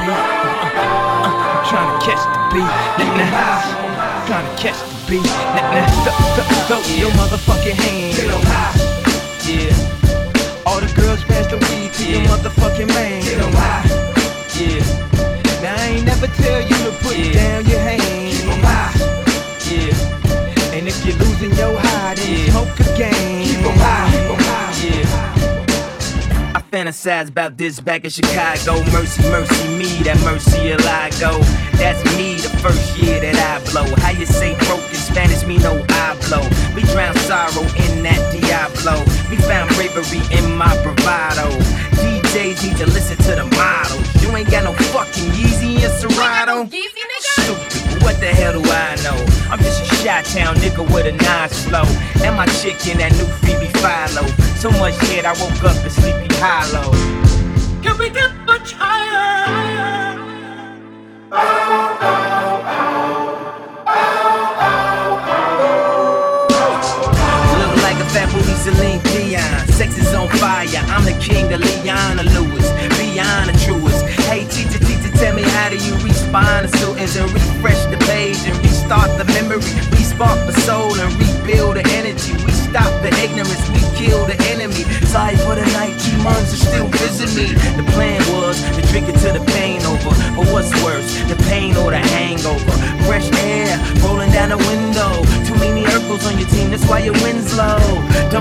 I'm trying to catch the beat. Trying to catch the beat. Throw your motherfucking hands. Get 'em high. Yeah. All the girls pass the weed to your motherfucking man. Get 'em high. Yeah. Now I ain't never tell you to put down your hands. Keep 'em high. Yeah. And if you're losing your high, then smoke again. Keep 'em high. Keep 'em high. Yeah. I fantasize about this back in Chicago. Mercy, mercy me, that mercy will I go. That's me the first year that I blow. How you say broke in Spanish, me no I blow. We drown sorrow in that Diablo. We found bravery in my bravado. DJs need to listen to the motto. You ain't got no fucking Yeezy and Serato. Stupid, what the hell do I know? I'm just a Chi-Town nigga with a nice flow. And my chick in that new Phoebe Philo. So much shit I woke up in Sleepy Hollow. Can we get much higher? Look like a fat booty Celine Dion. Sex is on fire, I'm the king of Leona Lewis. Beyond the truest. Hey teacher, tell me how do you respond to students and refresh the page and restart the memory. We spark the soul and rebuild the energy. We stop the ignorance, we kill the enemy. Sorry for the night, demons are still visit me. The plan was to drink it till the pain over. But what's worse, the pain or the hangover? Fresh air rolling down the window. Too many Urkels on your team, that's why your wind's low.